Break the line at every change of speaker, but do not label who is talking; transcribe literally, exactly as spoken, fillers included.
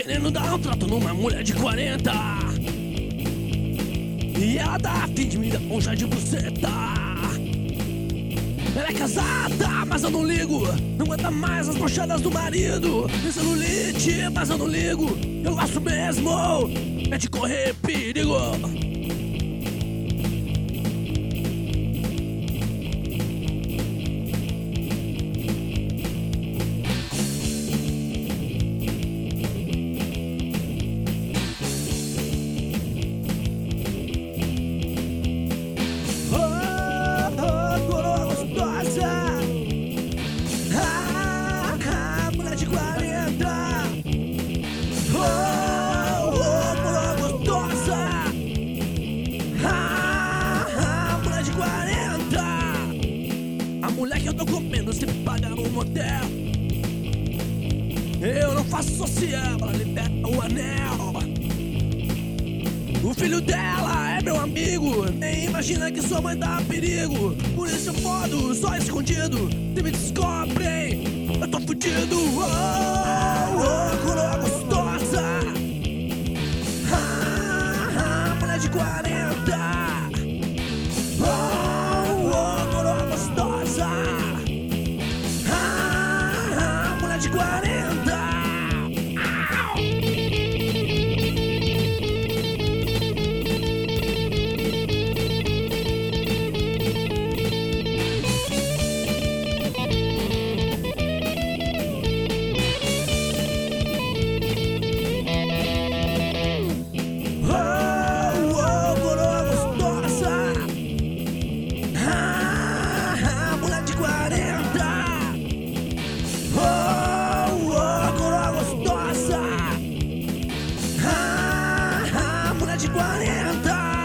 querendo dar um trato numa mulher de quarenta. E ela dá a fim de me dar um chá de buceta. Ela é casada, mas eu não ligo. Não aguenta mais as brochadas do marido. Tem celulite, mas eu não ligo. Eu gosto mesmo é de correr perigo. Mulher que eu tô comendo se pagar um motel. Eu não faço social, ela libera o anel. O filho dela é meu amigo. Nem imagina que sua mãe dá perigo. Por isso eu fodo, só escondido. Se me descobrem, eu tô fudido. Oh, oh, coroa gostosa. Ah, ah, mulher de quarenta. Oh, oh, coroa gostosa. Ah, ah, mulher de quarenta. De quarenta.